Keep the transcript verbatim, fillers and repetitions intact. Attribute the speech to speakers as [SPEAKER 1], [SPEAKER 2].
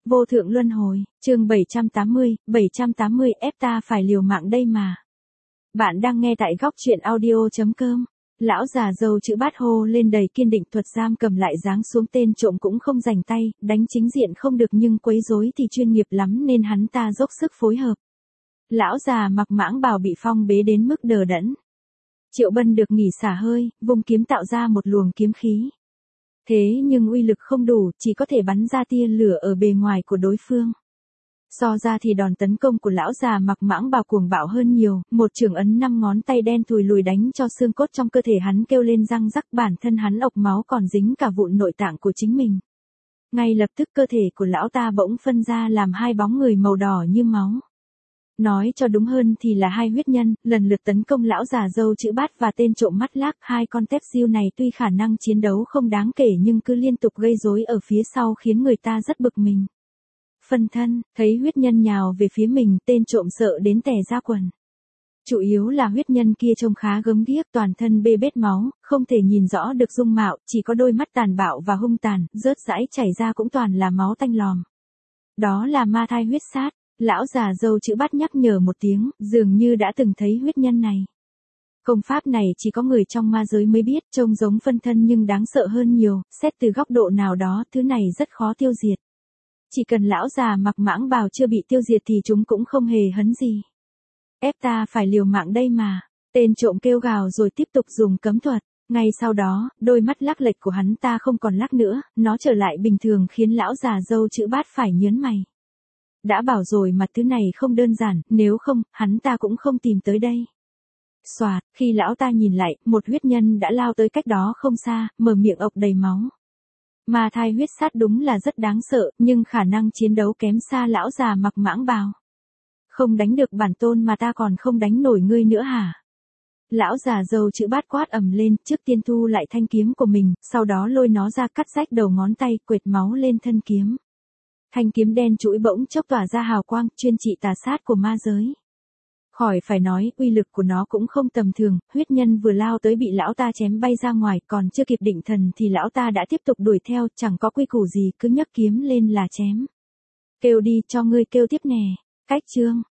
[SPEAKER 1] Vô thượng luân hồi, chương bảy trăm tám mươi, bảy trăm tám mươi ép ta phải liều mạng đây mà. Bạn đang nghe tại góc truyện audio chấm com. Lão già dâu chữ bát hô lên đầy kiên định, thuật giam cầm lại giáng xuống, tên trộm cũng không rảnh tay, đánh chính diện không được nhưng quấy rối thì chuyên nghiệp lắm nên hắn ta dốc sức phối hợp. Lão già mặc mãng bào bị phong bế đến mức đờ đẫn. Triệu Bân được nghỉ xả hơi, vung kiếm tạo ra một luồng kiếm khí. Thế nhưng uy lực không đủ, chỉ có thể bắn ra tia lửa ở bề ngoài của đối phương. So ra thì đòn tấn công của lão già mặc mãng bào cuồng bạo hơn nhiều, một chưởng ấn năm ngón tay đen thùi lùi đánh cho xương cốt trong cơ thể hắn kêu lên răng rắc, bản thân hắn ộc máu còn dính cả vụn nội tạng của chính mình. Ngay lập tức cơ thể của lão ta bỗng phân ra làm hai bóng người màu đỏ như máu. Nói cho đúng hơn thì là hai huyết nhân, lần lượt tấn công lão già dâu chữ bát và tên trộm mắt lác. Hai con tép diêu này tuy khả năng chiến đấu không đáng kể nhưng cứ liên tục gây rối ở phía sau khiến người ta rất bực mình. Phân thân, thấy huyết nhân nhào về phía mình, tên trộm sợ đến tè ra quần. Chủ yếu là huyết nhân kia trông khá gớm ghiếc, toàn thân bê bết máu, không thể nhìn rõ được dung mạo, chỉ có đôi mắt tàn bạo và hung tàn, rớt rãi chảy ra cũng toàn là máu tanh lòm. Đó là ma thai huyết sát. Lão già dâu chữ bát nhắc nhở một tiếng, dường như đã từng thấy huyết nhân này. Công pháp này chỉ có người trong ma giới mới biết, trông giống phân thân nhưng đáng sợ hơn nhiều, xét từ góc độ nào đó, thứ này rất khó tiêu diệt. Chỉ cần lão già mặc mãng bào chưa bị tiêu diệt thì chúng cũng không hề hấn gì. Ép ta phải liều mạng đây mà, tên trộm kêu gào rồi tiếp tục dùng cấm thuật. Ngay sau đó, đôi mắt lắc lệch của hắn ta không còn lắc nữa, nó trở lại bình thường khiến lão già dâu chữ bát phải nhớn mày. Đã bảo rồi mà thứ này không đơn giản, nếu không, hắn ta cũng không tìm tới đây. Xoạt, khi lão ta nhìn lại, một huyết nhân đã lao tới cách đó không xa, mở miệng ộc đầy máu. Ma thai huyết sát đúng là rất đáng sợ, nhưng khả năng chiến đấu kém xa lão già mặc mãng bào. Không đánh được bản tôn mà ta còn không đánh nổi ngươi nữa hả? Lão già dâu chữ bát quát ầm lên, trước tiên thu lại thanh kiếm của mình, sau đó lôi nó ra cắt rách đầu ngón tay, quệt máu lên thân kiếm. Thanh kiếm đen trũi bỗng chốc tỏa ra hào quang, chuyên trị tà sát của ma giới. Khỏi phải nói, uy lực của nó cũng không tầm thường, huyết nhân vừa lao tới bị lão ta chém bay ra ngoài, còn chưa kịp định thần thì lão ta đã tiếp tục đuổi theo, chẳng có quy củ gì, cứ nhấc kiếm lên là chém. Kêu đi, cho ngươi kêu tiếp nè. Cách chương,